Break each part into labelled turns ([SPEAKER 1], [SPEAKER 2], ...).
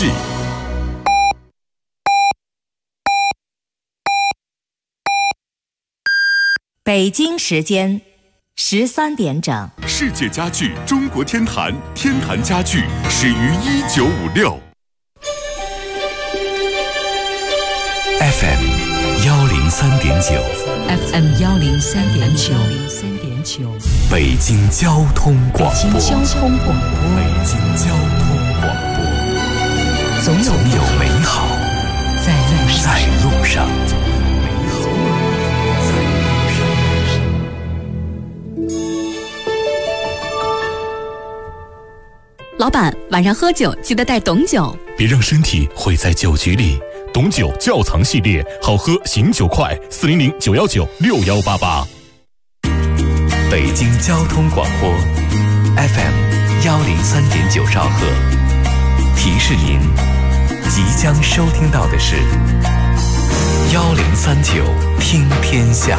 [SPEAKER 1] 剧。
[SPEAKER 2] 北京时间13点整，
[SPEAKER 1] 世界家具中国天坛，天坛家具始于1956。
[SPEAKER 3] FM 103.9
[SPEAKER 4] FM 103.9
[SPEAKER 3] 北京交通广播。
[SPEAKER 4] 北京交通广播。
[SPEAKER 3] 北京交通广播。总有美好在路上。
[SPEAKER 5] 老板，晚上喝酒记得带董酒，
[SPEAKER 3] 别让身体毁在酒局里。董酒窖藏系列，好喝醒酒快，400-919-6188。北京交通广播 FM 103.9兆赫，提示您即将收听到的是1039听天下。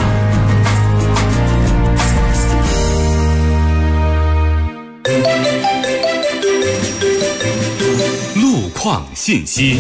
[SPEAKER 3] 路况信息。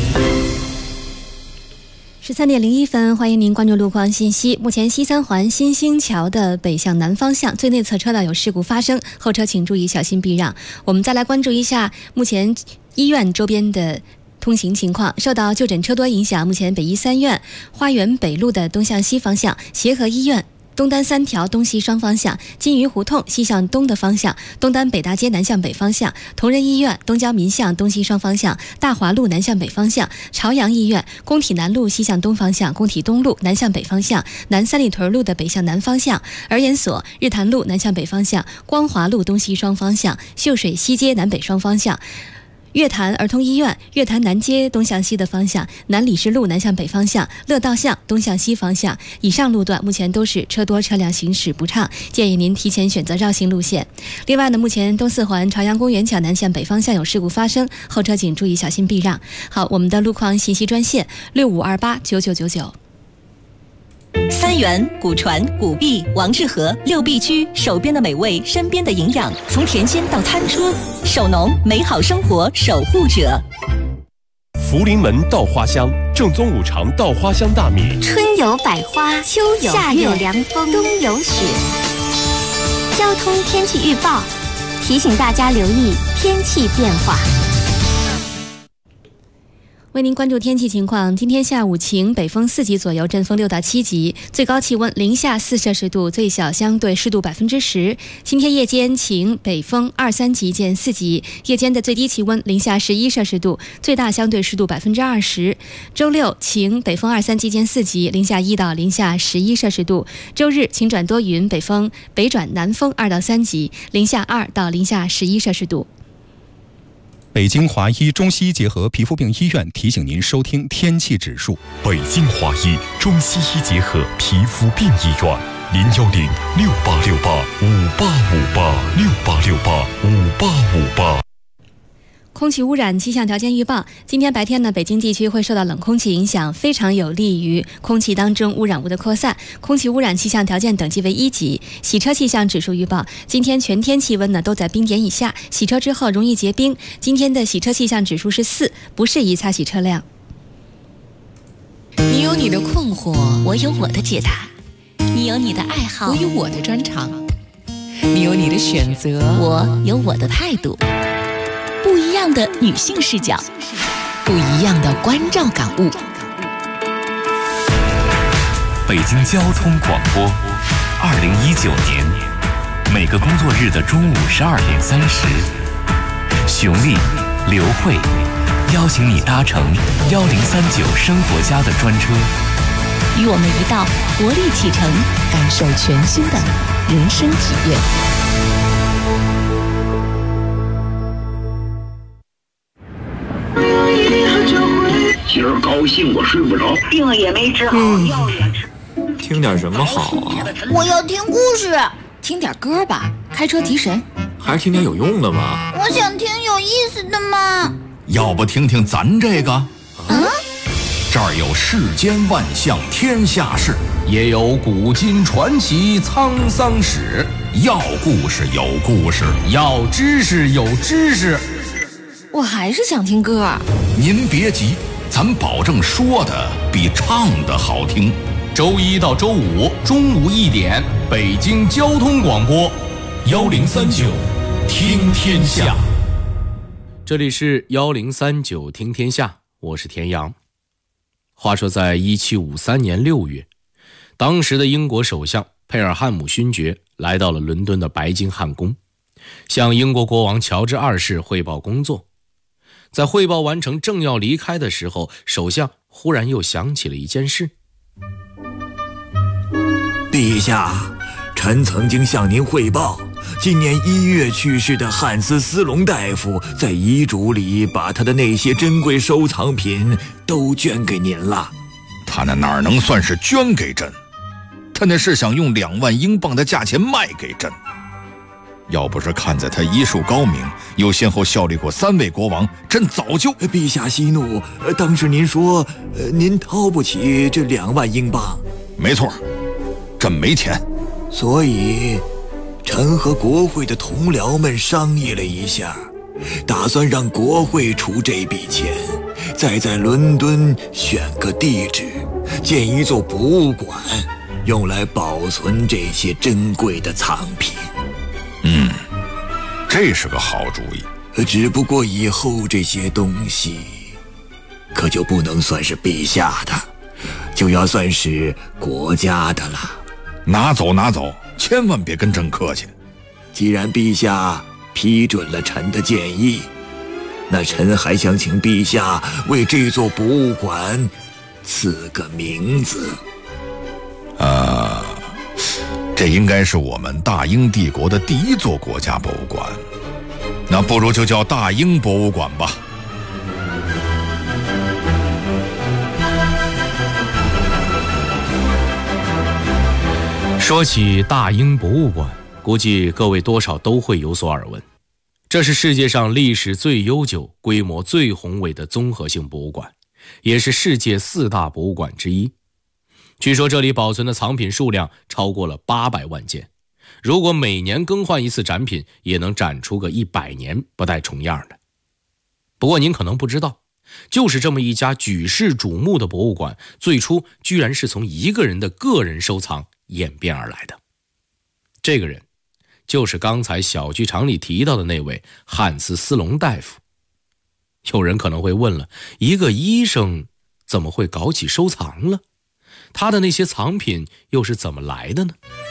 [SPEAKER 6] 13点01分，欢迎您关注路况信息。目前西三环新兴桥的北向南方向最内侧车道有事故发生，后车请注意小心避让。我们再来关注一下目前医院周边的通行情况。受到就诊车多影响，目前北医三院花园北路的东向西方向，协和医院东单3条东西双方向，金鱼胡同西向东的方向，东单北大街南向北方向，同仁医院东郊民巷东西双方向，大华路南向北方向，朝阳医院工体南路西向东方向，工体东路南向北方向，南三里屯路的北向南方向，儿研所日坛路南向北方向，光华路东西双方向，秀水西街南北双方向，月坛儿童医院月坛南街东向西的方向，南礼士路南向北方向，乐道巷东向西方向。以上路段目前都是车多车辆行驶不畅，建议您提前选择绕行路线。另外呢，目前东四环朝阳公园桥南向北方向有事故发生，后车请注意小心避让。好，我们的路况信息专线65289999。
[SPEAKER 7] 三元、古传、古碧、王致和6必居，手边的美味，身边的营养，从田间到餐桌，守农美好生活守护者。
[SPEAKER 1] 福临门稻花香，正宗五常稻花香大米。
[SPEAKER 8] 春有百花，秋有夏有凉风，冬有雪。交通天气预报提醒大家留意天气变化。
[SPEAKER 6] 为您关注天气情况，今天下午晴，北风4级左右，阵风6到7级，最高气温零下4摄氏度，最小相对湿度10%。今天夜间晴，北风2、3级见4级，夜间的最低气温零下11摄氏度，最大相对湿度20%。周六晴，北风2、3级见4级，零下1到零下11摄氏度。周日晴转多云，北风北转南风2到3级，零下2到零下11摄氏度。
[SPEAKER 9] 北京华医中西医结合皮肤病医院提醒您收听天气指数。
[SPEAKER 1] 北京华医中西医结合皮肤病医院，010-6868-5858，6868-5858。
[SPEAKER 6] 空气污染气象条件预报，今天白天呢，北京地区会受到冷空气影响，非常有利于空气当中污染物的扩散。空气污染气象条件等级为1级。洗车气象指数预报，今天全天气温呢都在冰点以下，洗车之后容易结冰。今天的洗车气象指数是4，不适宜擦洗车辆。
[SPEAKER 5] 你有你的困惑，
[SPEAKER 7] 我有我的解答；你有你的爱好，
[SPEAKER 5] 我有我的专长；你有你的选择，
[SPEAKER 7] 我有我的态度。不一样的女性视角，
[SPEAKER 5] 不一样的关照感悟。
[SPEAKER 3] 北京交通广播，2019年每个工作日的中午12点30，熊丽、刘慧邀请你搭乘1039生活家的专车，
[SPEAKER 7] 与我们一道活力启程，
[SPEAKER 5] 感受全新的人生体验。
[SPEAKER 10] 今儿高兴我睡不着，
[SPEAKER 11] 病也没治好，药也吃。
[SPEAKER 12] 听点什么好啊？
[SPEAKER 13] 我要听故事。
[SPEAKER 5] 听点歌吧，开车提神。
[SPEAKER 12] 还是听点有用的吧。
[SPEAKER 13] 我想听有意思的嘛。
[SPEAKER 14] 要不听听咱这个？这儿有世间万象天下事，也有古今传奇沧桑史。要故事有故事，要知识有知识。
[SPEAKER 5] 我还是想听歌。
[SPEAKER 14] 您别急，咱保证说的比唱的好听。周一到周五中午1点，北京交通广播1039听天下。
[SPEAKER 15] 这里是1039听天下，我是田阳。话说在1753年6月，当时的英国首相佩尔汉姆勋爵来到了伦敦的白金汉宫，向英国国王乔治2世汇报工作。在汇报完成正要离开的时候，首相忽然又想起了一件事。
[SPEAKER 16] 陛下，臣曾经向您汇报，今年1月去世的汉斯·斯隆大夫在遗嘱里把他的那些珍贵收藏品都捐给您了。
[SPEAKER 14] 他那哪能算是捐给朕？他那是想用2万英镑的价钱卖给朕。要不是看在他医术高明，又先后效力过3位国王，朕早就……
[SPEAKER 16] 陛下息怒，当时您说，您掏不起这2万英镑。
[SPEAKER 14] 没错，朕没钱。
[SPEAKER 16] 所以，臣和国会的同僚们商议了一下，打算让国会出这笔钱，再在伦敦选个地址，建一座博物馆，用来保存这些珍贵的藏品。
[SPEAKER 14] 这是个好主意。
[SPEAKER 16] 只不过以后这些东西可就不能算是陛下的，就要算是国家的了。
[SPEAKER 14] 拿走拿走，千万别跟朕客气。
[SPEAKER 16] 既然陛下批准了臣的建议，那臣还想请陛下为这座博物馆赐个名字。
[SPEAKER 14] 这应该是我们大英帝国的第1座国家博物馆，那不如就叫大英博物馆吧。
[SPEAKER 15] 说起大英博物馆，估计各位多少都会有所耳闻。这是世界上历史最悠久、规模最宏伟的综合性博物馆，也是世界4大博物馆之一。据说这里保存的藏品数量超过了800万件，如果每年更换一次展品，也能展出个100年不带重样的。不过您可能不知道，就是这么一家举世瞩目的博物馆，最初居然是从一个人的个人收藏演变而来的。这个人就是刚才小剧场里提到的那位汉斯·斯隆大夫。有人可能会问了，一个医生怎么会搞起收藏了？他的那些藏品又是怎么来的呢？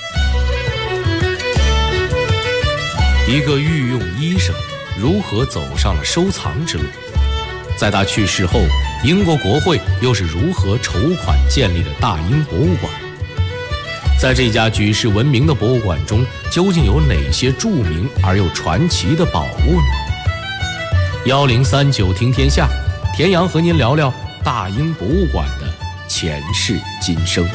[SPEAKER 15] 一个御用医生如何走上了收藏之路？在他去世后，英国国会又是如何筹款建立的大英博物馆？在这家举世闻名的博物馆中，究竟有哪些著名而又传奇的宝物呢？1039听天下，田阳和您聊聊大英博物馆的前世今生。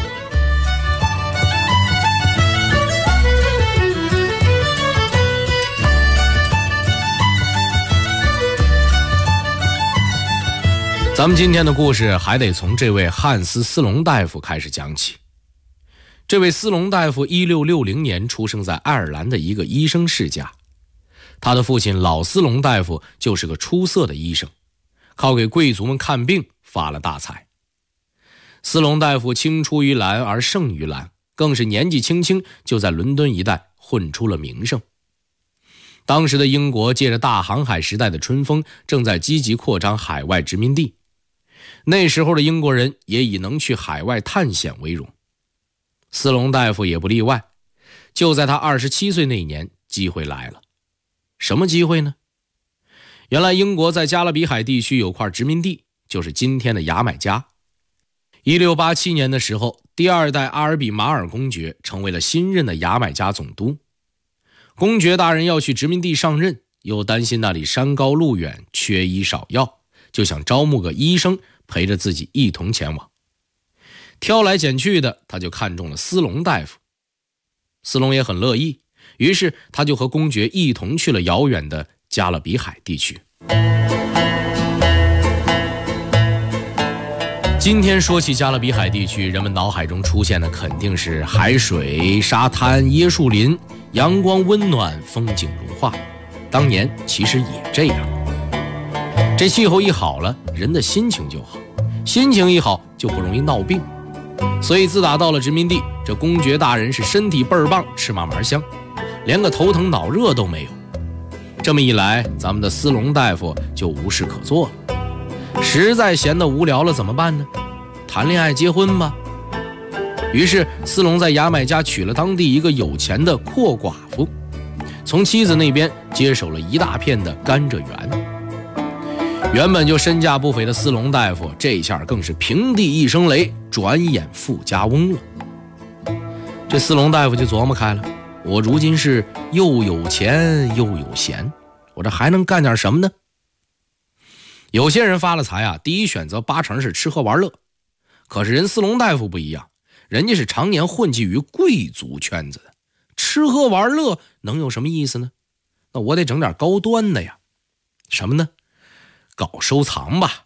[SPEAKER 15] 咱们今天的故事还得从这位汉斯·斯隆大夫开始讲起。这位斯隆大夫1660年出生在爱尔兰的一个医生世家，他的父亲老斯隆大夫就是个出色的医生，靠给贵族们看病发了大财。斯隆大夫青出于蓝而胜于蓝，更是年纪轻轻就在伦敦一带混出了名声。当时的英国借着大航海时代的春风，正在积极扩张海外殖民地，那时候的英国人也以能去海外探险为荣，斯隆大夫也不例外。就在他27岁那年，机会来了。什么机会呢？原来英国在加勒比海地区有块殖民地，就是今天的牙买加。1687年的时候，第2代阿尔比马尔公爵成为了新任的牙买加总督。公爵大人要去殖民地上任，又担心那里山高路远，缺医少药，就想招募个医生陪着自己一同前往。挑来拣去的，他就看中了斯隆大夫。斯隆也很乐意，于是他就和公爵一同去了遥远的加勒比海地区。今天说起加勒比海地区，人们脑海中出现的肯定是海水、沙滩、椰树林，阳光温暖，风景如画。当年其实也这样。 这气候一好了，人的心情就好，心情一好就不容易闹病。所以自打到了殖民地，这公爵大人是身体倍儿棒，吃嘛嘛香，连个头疼脑热都没有。这么一来，咱们的斯隆大夫就无事可做了。实在闲得无聊了怎么办呢？谈恋爱结婚吧。于是斯隆在牙买加娶了当地一个有钱的阔寡妇，从妻子那边接手了一大片的甘蔗园。原本就身价不菲的斯隆大夫，这下更是平地一声雷，转眼富家翁了。这斯隆大夫就琢磨开了，我如今是又有钱又有闲，我这还能干点什么呢？有些人发了财啊，第一选择八成是吃喝玩乐，可是人斯隆大夫不一样，人家是常年混迹于贵族圈子的，吃喝玩乐能有什么意思呢？那我得整点高端的呀。什么呢？搞收藏吧。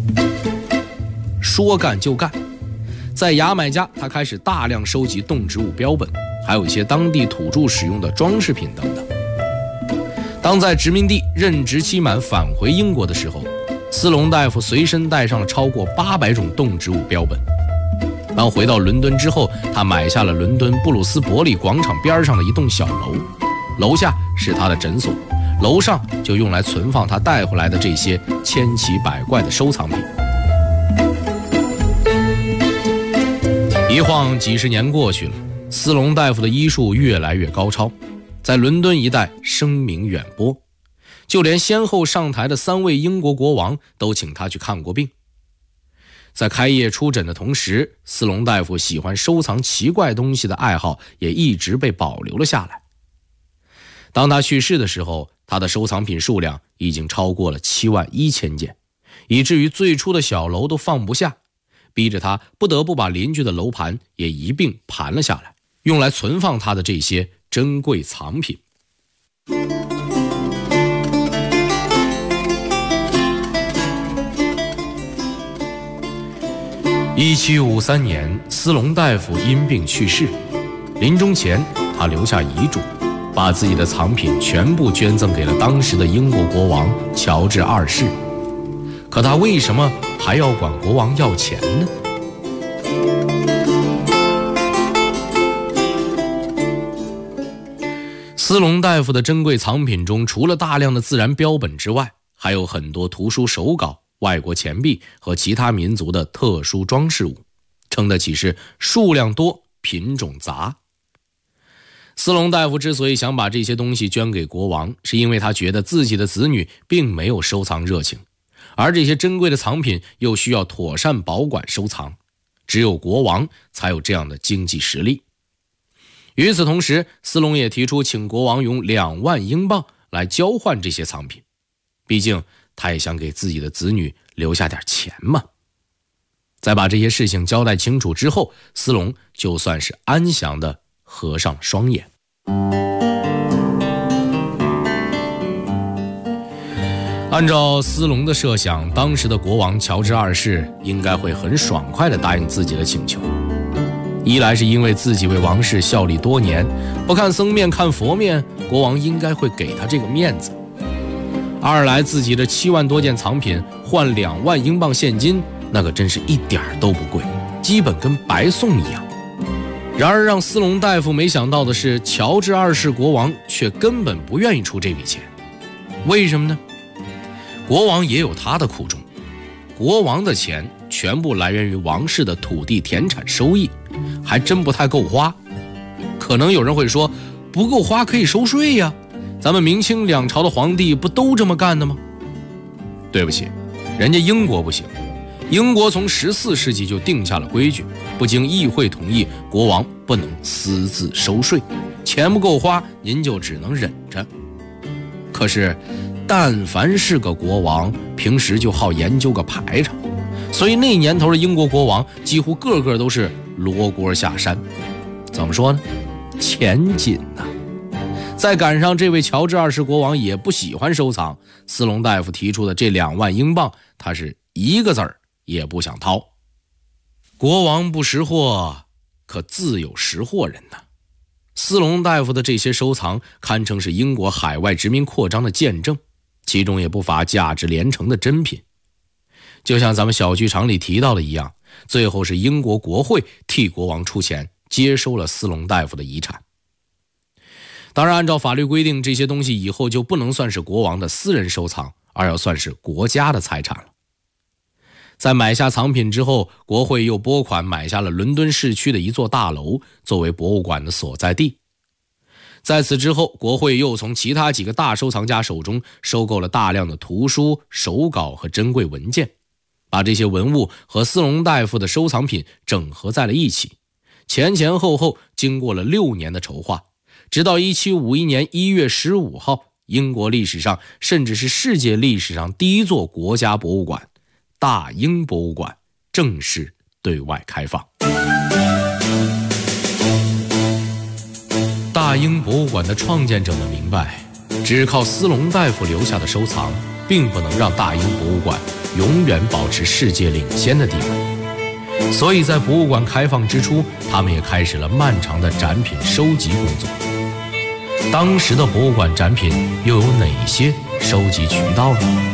[SPEAKER 15] 说干就干，在牙买加他开始大量收集动植物标本，还有一些当地土著使用的装饰品等等。当在殖民地任职期满返回英国的时候，斯隆大夫随身带上了超过800种动植物标本。当回到伦敦之后，他买下了伦敦布鲁斯伯里广场边上的一栋小楼，楼下是他的诊所，楼上就用来存放他带回来的这些千奇百怪的收藏品。一晃几十年过去了，斯隆大夫的医术越来越高超，在伦敦一带声名远播，就连先后上台的3位英国国王都请他去看过病。在开业出诊的同时，斯隆大夫喜欢收藏奇怪东西的爱好也一直被保留了下来。当他去世的时候，他的收藏品数量已经超过了71000件，以至于最初的小楼都放不下，逼着他不得不把邻居的楼盘也一并盘了下来，用来存放他的这些珍贵藏品。1753年，斯隆大夫因病去世，临终前他留下遗嘱，把自己的藏品全部捐赠给了当时的英国国王乔治2世。可他为什么还要管国王要钱呢？斯隆大夫的珍贵藏品中，除了大量的自然标本之外，还有很多图书手稿、外国钱币和其他民族的特殊装饰物，称得起是数量多、品种杂。斯隆大夫之所以想把这些东西捐给国王，是因为他觉得自己的子女并没有收藏热情，而这些珍贵的藏品又需要妥善保管收藏，只有国王才有这样的经济实力。与此同时，斯隆也提出请国王用2万英镑来交换这些藏品，毕竟他也想给自己的子女留下点钱嘛。在把这些事情交代清楚之后，斯隆就算是安详地合上了双眼。按照斯隆的设想，当时的国王乔治2世应该会很爽快地答应自己的请求。一来是因为自己为王室效力多年，不看僧面看佛面，国王应该会给他这个面子。二来自己的7万多件藏品换2万英镑现金，那可真是一点都不贵，基本跟白送一样。然而让斯隆大夫没想到的是，乔治2世国王却根本不愿意出这笔钱。为什么呢？国王也有他的苦衷，国王的钱全部来源于王室的土地田产收益，还真不太够花。可能有人会说，不够花可以收税呀，咱们明清2朝的皇帝不都这么干的吗？对不起，人家英国不行。英国从14世纪就定下了规矩，不经议会同意，国王不能私自收税，钱不够花，您就只能忍着。可是但凡是个国王，平时就好研究个排场，所以那年头的英国国王几乎个个都是罗锅下山。怎么说呢？钱紧呐。再赶上这位乔治2世国王也不喜欢收藏，斯隆大夫提出的这2万英镑，他是一个字儿也不想掏。国王不识货，可自有识货人呐。斯隆大夫的这些收藏堪称是英国海外殖民扩张的见证。 其中也不乏价值连城的珍品。就像咱们小剧场里提到的一样，最后是英国国会替国王出钱接收了斯隆大夫的遗产。当然，按照法律规定，这些东西以后就不能算是国王的私人收藏，而要算是国家的财产了。在买下藏品之后，国会又拨款买下了伦敦市区的一座大楼，作为博物馆的所在地。在此之后，国会又从其他几个大收藏家手中收购了大量的图书、手稿和珍贵文件，把这些文物和斯隆大夫的收藏品整合在了一起，前前后后经过了6年的筹划，直到1751年1月15号，英国历史上甚至是世界历史上第一座国家博物馆——大英博物馆正式对外开放。大英博物馆的创建者们明白，只靠斯隆大夫留下的收藏，并不能让大英博物馆永远保持世界领先的地位。所以在博物馆开放之初，他们也开始了漫长的展品收集工作。当时的博物馆展品又有哪些收集渠道呢？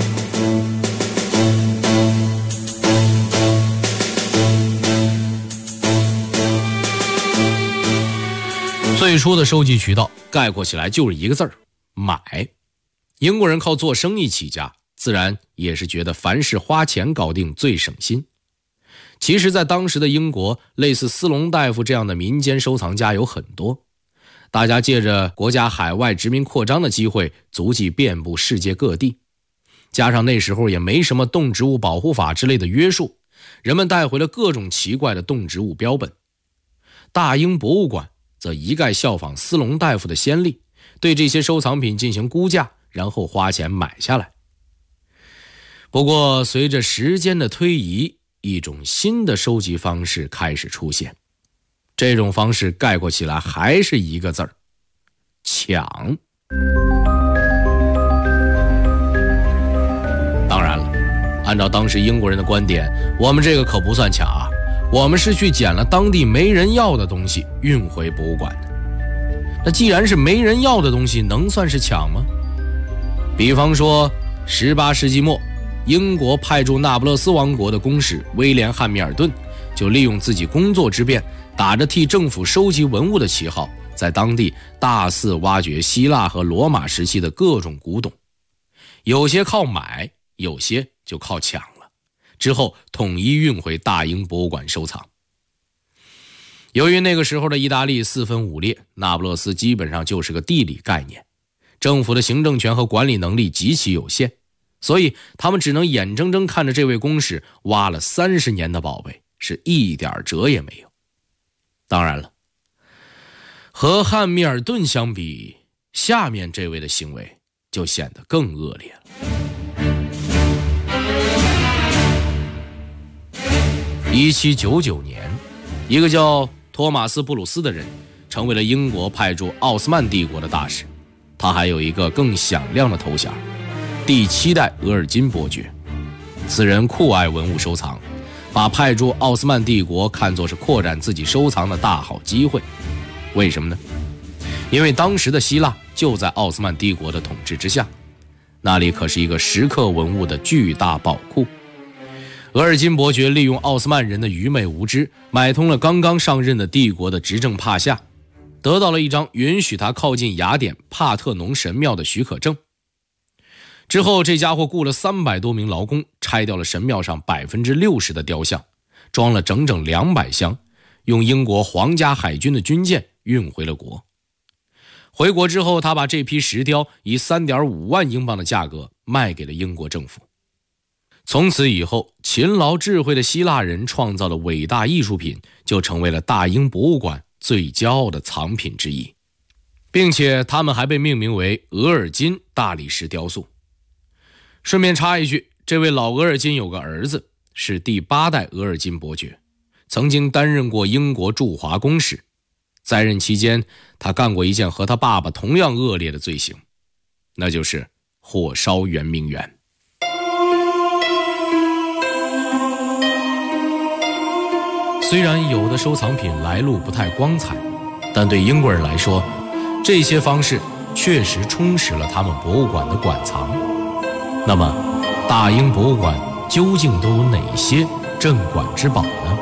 [SPEAKER 15] 最初的收集渠道概括起来就是一个字儿：买。英国人靠做生意起家，自然也是觉得凡事花钱搞定最省心。其实在当时的英国，类似斯隆大夫这样的民间收藏家有很多，大家借着国家海外殖民扩张的机会，足迹遍布世界各地。加上那时候也没什么动植物保护法之类的约束，人们带回了各种奇怪的动植物标本。大英博物馆则一概效仿斯隆大夫的先例，对这些收藏品进行估价，然后花钱买下来。不过随着时间的推移，一种新的收集方式开始出现，这种方式概括起来还是一个字儿：抢。当然了，按照当时英国人的观点，我们这个可不算抢啊，我们是去捡了当地没人要的东西运回博物馆的。那既然是没人要的东西，能算是抢吗？比方说18世纪末，英国派驻那不勒斯王国的公使威廉·汉密尔顿就利用自己工作之便，打着替政府收集文物的旗号，在当地大肆挖掘希腊和罗马时期的各种古董，有些靠买，有些就靠抢了，之后统一运回大英博物馆收藏。由于那个时候的意大利四分五裂，那不勒斯基本上就是个地理概念，政府的行政权和管理能力极其有限，所以他们只能眼睁睁看着这位公使挖了30年的宝贝，是一点辙也没有。当然了，和汉密尔顿相比，下面这位的行为就显得更恶劣了。1799年，一个叫托马斯·布鲁斯的人成为了英国派驻奥斯曼帝国的大使，他还有一个更响亮的头衔——第7代额尔金伯爵。此人酷爱文物收藏，把派驻奥斯曼帝国看作是扩展自己收藏的大好机会。为什么呢？因为当时的希腊就在奥斯曼帝国的统治之下，那里可是一个石刻文物的巨大宝库。额尔金伯爵利用奥斯曼人的愚昧无知，买通了刚刚上任的帝国的执政帕夏，得到了一张允许他靠近雅典帕特农神庙的许可证。之后这家伙雇了300多名劳工，拆掉了神庙上60%的雕像，装了整整200箱，用英国皇家海军的军舰运回了国。回国之后，他把这批石雕以3.5万英镑的价格卖给了英国政府。从此以后，勤劳智慧的希腊人创造的伟大艺术品就成为了大英博物馆最骄傲的藏品之一，并且他们还被命名为额尔金大理石雕塑。顺便插一句，这位老额尔金有个儿子，是第8代额尔金伯爵，曾经担任过英国驻华公使。在任期间，他干过一件和他爸爸同样恶劣的罪行，那就是火烧圆明园。虽然有的收藏品来路不太光彩，但对英国人来说，这些方式确实充实了他们博物馆的馆藏。 那么，大英博物馆究竟都有哪些镇馆之宝呢？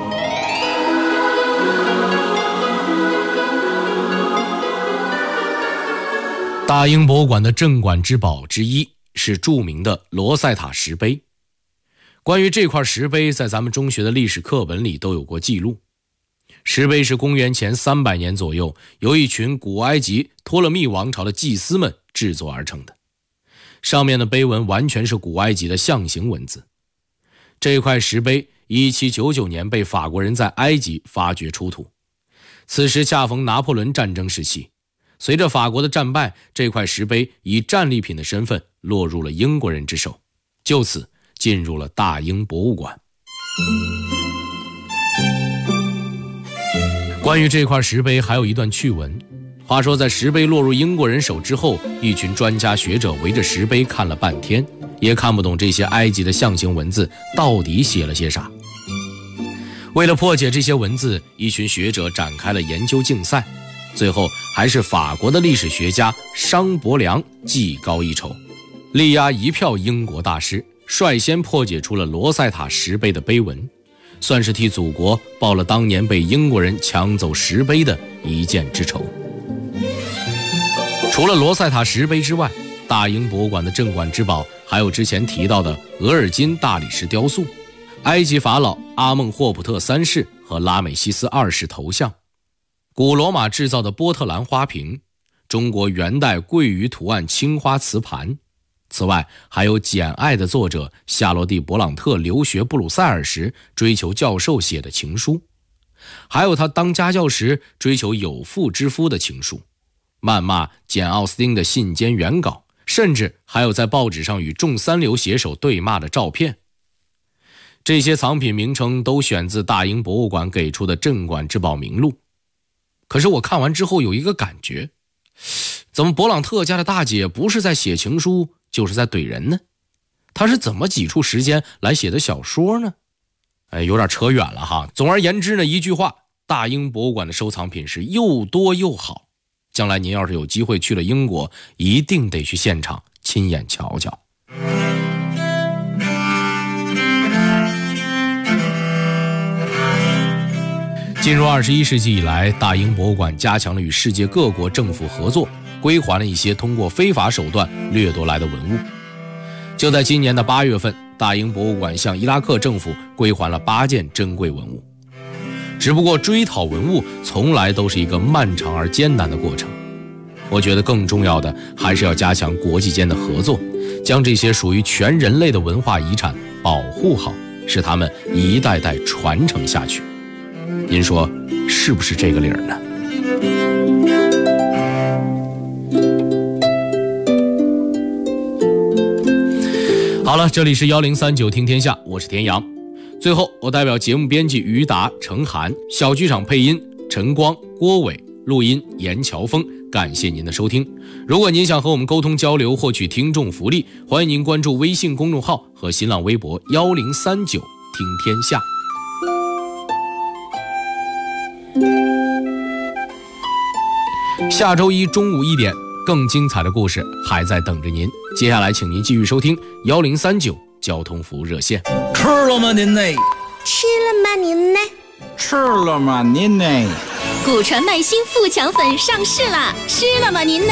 [SPEAKER 15] 大英博物馆的镇馆之宝之一是著名的罗塞塔石碑。关于这块石碑，在咱们中学的历史课本里都有过记录。石碑是公元前300年左右，由一群古埃及托勒密王朝的祭司们制作而成的。上面的碑文完全是古埃及的象形文字。这块石碑1799年被法国人在埃及发掘出土，此时恰逢拿破仑战争时期。随着法国的战败，这块石碑以战利品的身份落入了英国人之手，就此进入了大英博物馆。关于这块石碑还有一段趣闻。话说在石碑落入英国人手之后，一群专家学者围着石碑看了半天，也看不懂这些埃及的象形文字到底写了些啥。为了破解这些文字，一群学者展开了研究竞赛，最后还是法国的历史学家商伯良技高一筹，力压一票英国大师，率先破解出了罗塞塔石碑的碑文，算是替祖国报了当年被英国人抢走石碑的一箭之仇。除了罗塞塔石碑之外，大英博物馆的镇馆之宝还有之前提到的额尔金大理石雕塑、埃及法老阿孟霍普特3世和拉美西斯2世头像、古罗马制造的波特兰花瓶、中国元代桂鱼图案青花瓷盘。此外还有《简爱》的作者夏洛蒂·勃朗特留学布鲁塞尔时追求教授写的情书，还有他当家教时追求有妇之夫的情书，谩骂简·奥斯汀的信笺原稿，甚至还有在报纸上与众三流写手对骂的照片。这些藏品名称都选自大英博物馆给出的镇馆之宝名录。可是我看完之后有一个感觉，怎么勃朗特家的大姐不是在写情书，就是在怼人呢？她是怎么挤出时间来写的小说呢？有点扯远了哈。总而言之呢，一句话，大英博物馆的收藏品是又多又好。将来您要是有机会去了英国，一定得去现场亲眼瞧瞧。进入21世纪以来，大英博物馆加强了与世界各国政府合作，归还了一些通过非法手段掠夺来的文物。就在今年的8月份，大英博物馆向伊拉克政府归还了8件珍贵文物。只不过追讨文物从来都是一个漫长而艰难的过程。我觉得更重要的还是要加强国际间的合作，将这些属于全人类的文化遗产保护好，使它们一代代传承下去。您说是不是这个理儿呢？好了，这里是1039听天下，我是田阳。最后，我代表节目编辑于达、程涵，小剧场配音陈光、郭伟，录音严乔峰。感谢您的收听。如果您想和我们沟通交流，获取听众福利，欢迎您关注微信公众号和新浪微博1039听天下。下周一中午1点，更精彩的故事还在等着您。接下来请您继续收听1039交通服务热线。
[SPEAKER 17] 吃了吗您呢？
[SPEAKER 8] 吃了吗您呢？
[SPEAKER 17] 吃了吗您呢？
[SPEAKER 18] 古传麦新富强粉上市啦！吃了吗您呢？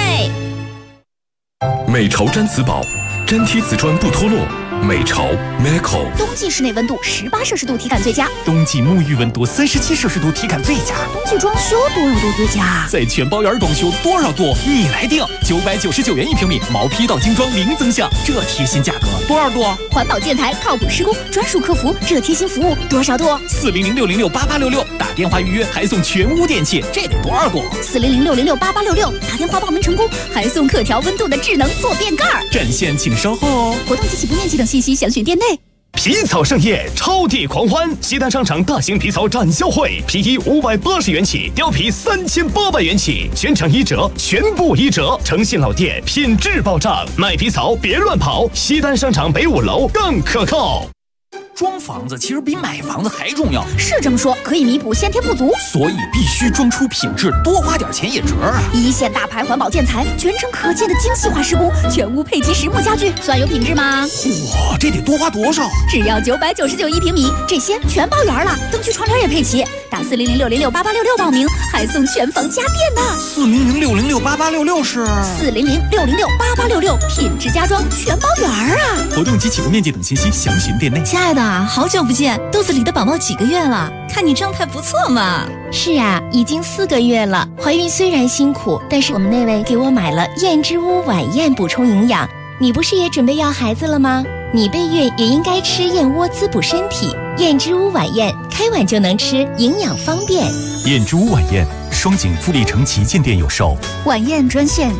[SPEAKER 1] 美潮毡瓷宝，粘贴瓷砖不脱落。美潮 Meco，
[SPEAKER 18] 冬季室内温度18摄氏度体感最佳，
[SPEAKER 19] 冬季沐浴温度37摄氏度体感最佳，
[SPEAKER 18] 冬季装修多少度最佳？
[SPEAKER 19] 在全包园装修多少度？你来定，999元1平米，毛坯到精装零增项，这贴心价格多少度？
[SPEAKER 18] 环保建材，靠谱施工，专属客服，这贴心服务多少度
[SPEAKER 19] ？400-606-8866，打电话预约还送全屋电器，这得多少度
[SPEAKER 18] ？400-606-8866，打电话报名成功还送可调温度的智能坐便盖。
[SPEAKER 19] 占线请稍后哦。
[SPEAKER 18] 活动及起步面积等信息详询店内。
[SPEAKER 20] 皮草盛宴，超地狂欢！西单商场大型皮草展销会，皮衣580元起，貂皮3800元起，全场1折，全部1折。诚信老店，品质保障，卖皮草别乱跑。西单商场北5楼更可靠。
[SPEAKER 19] 装房子其实比买房子还重要。
[SPEAKER 18] 是这么说，可以弥补先天不足，
[SPEAKER 19] 所以必须装出品质，多花点钱也值啊！
[SPEAKER 18] 一线大牌环保建材，全程可见的精细化施工，全屋配齐实木家具，算有品质吗？
[SPEAKER 19] 哇，这得多花多少？
[SPEAKER 18] 只要999一平米，这些全包圆了，灯具窗帘也配齐。打400-606-8866报名，还送全房家电呢。
[SPEAKER 19] 400-606-8866是
[SPEAKER 18] 400-606-8866，品质家装全包圆啊！
[SPEAKER 19] 活动及起步面积等信息详询店内。
[SPEAKER 7] 亲爱的，好久不见，肚子里的宝宝几个月了？看你状态不错嘛。
[SPEAKER 8] 是啊，已经4个月了。怀孕虽然辛苦，但是我们那位给我买了燕之屋晚宴补充营养。你不是也准备要孩子了吗？你备孕也应该吃燕窝滋补身体。燕之屋晚宴，开碗就能吃，营养方便。
[SPEAKER 21] 燕之屋晚宴，双井富力城旗舰店有售。
[SPEAKER 18] 晚宴专线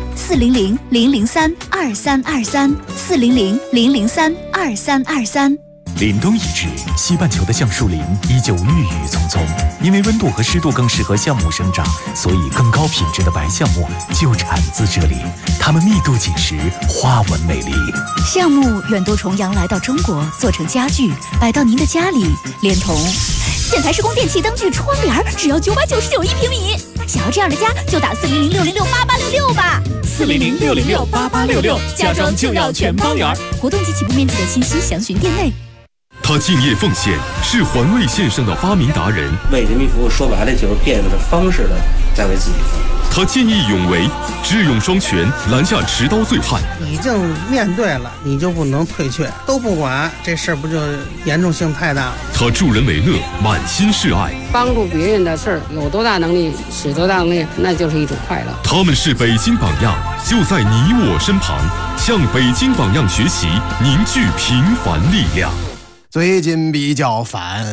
[SPEAKER 18] 400-003-2323，400-003-2323。
[SPEAKER 21] 凛冬已至，西半球的橡树林依旧郁郁葱葱。因为温度和湿度更适合橡木生长，所以更高品质的白橡木就产自这里。它们密度紧实，花纹美丽。
[SPEAKER 18] 橡木远渡重洋来到中国，做成家具，摆到您的家里，连同建材施工、电器、灯具、窗帘，只要999一平米。想要这样的家，就打400-606-8866吧。
[SPEAKER 19] 400-606-8866，家装就要全包圆。
[SPEAKER 18] 活动及起步面积的信息详询店内。
[SPEAKER 1] 他敬业奉献，是环卫线上的发明达人。
[SPEAKER 22] 为人民服务，说白了就是变着方式的在为自己服务。
[SPEAKER 1] 他见义勇为，智勇双全，拦下持刀醉汉。
[SPEAKER 23] 已经面对了，你就不能退却，都不管，这事儿不就严重性太大了？
[SPEAKER 1] 他助人为乐，满心是爱。
[SPEAKER 24] 帮助别人的事儿，有多大能力使多大能力，那就是一种快乐。
[SPEAKER 1] 他们是北京榜样，就在你我身旁，向北京榜样学习，凝聚平凡力量。
[SPEAKER 25] 最近比较烦，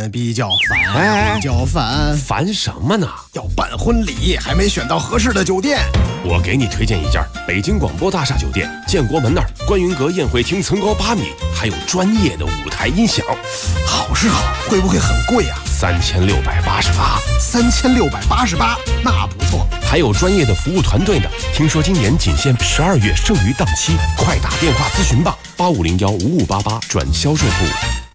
[SPEAKER 26] 烦什么呢？
[SPEAKER 25] 要办婚礼，还没选到合适的酒店。
[SPEAKER 26] 我给你推荐一家北京广播大厦酒店，建国门那儿观云阁宴会厅层高8米，还有专业的舞台音响。
[SPEAKER 25] 好是好，会不会很贵啊？3688，那不错。
[SPEAKER 26] 还有专业的服务团队呢。听说今年仅限12月剩余档期，快打电话咨询吧，8501-5588转销售部。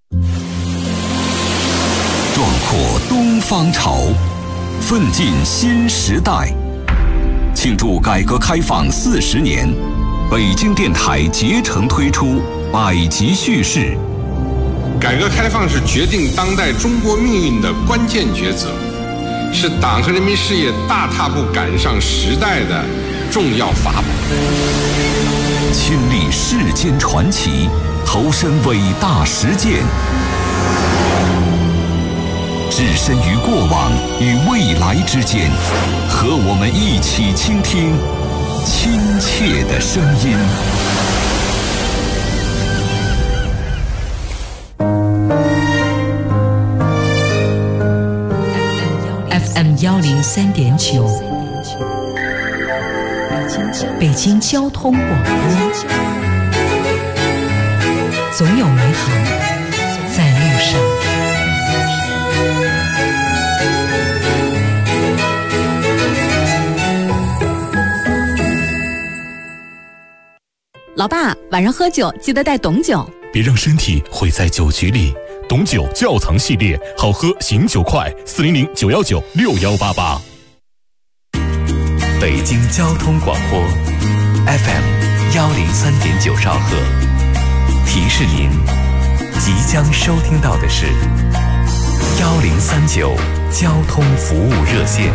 [SPEAKER 3] 壮阔东方潮，奋进新时代。庆祝改革开放40年，北京电台竭诚推出百集叙事。
[SPEAKER 27] 改革开放是决定当代中国命运的关键抉择，是党和人民事业大踏步赶上时代的重要法宝。
[SPEAKER 3] 亲历世间传奇，投身伟大实践，置身于过往与未来之间，和我们一起倾听亲切的声音。
[SPEAKER 4] FM 103.9，北京交通广播，总有美好在路上。
[SPEAKER 5] 老爸，晚上喝酒记得带董酒，
[SPEAKER 1] 别让身体毁在酒局里。董酒窖藏系列，好喝醒酒快，400-919-6188。
[SPEAKER 3] 北京交通广播 FM 103.9兆赫，提示您即将收听到的是1039交通服务热线。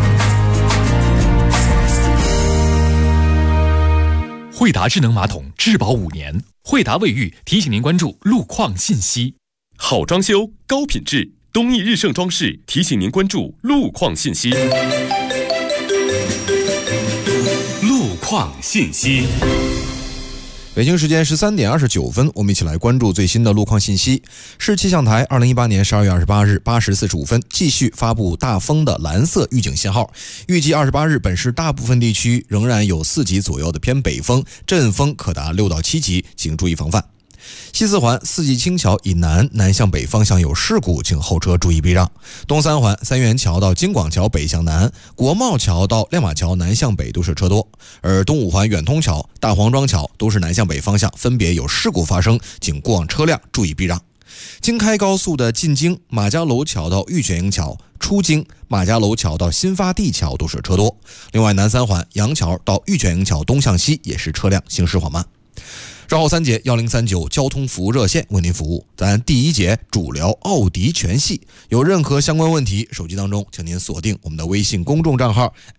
[SPEAKER 28] 惠达智能马桶质保5年，惠达卫浴提醒您关注路况信息。
[SPEAKER 1] 好装修，高品质，东义日盛装饰提醒您关注路况信息。路况信息。
[SPEAKER 29] 北京时间13点29分，我们一起来关注最新的路况信息。市气象台2018年12月28日8时45分继续发布大风的蓝色预警信号，预计28日本市大部分地区仍然有4级左右的偏北风，阵风可达6到7级，请注意防范。西四环四季青桥以南南向北方向有事故，请后车注意避让。东三环三元桥到京广桥北向南，国贸桥到亮马桥南向北都是车多，而东五环远通桥、大黄庄桥都是南向北方向分别有事故发生，请过往车辆注意避让。 京开高速的进京马家楼桥到玉泉营桥，出京马家楼桥到新发地桥都是车多。另外，南三环杨桥到玉泉营桥东向西也是车辆行驶缓慢。绕后3节1039交通服务热线为您服务。咱第1节主聊奥迪全系，有任何相关问题，手机当中请您锁定我们的微信公众账号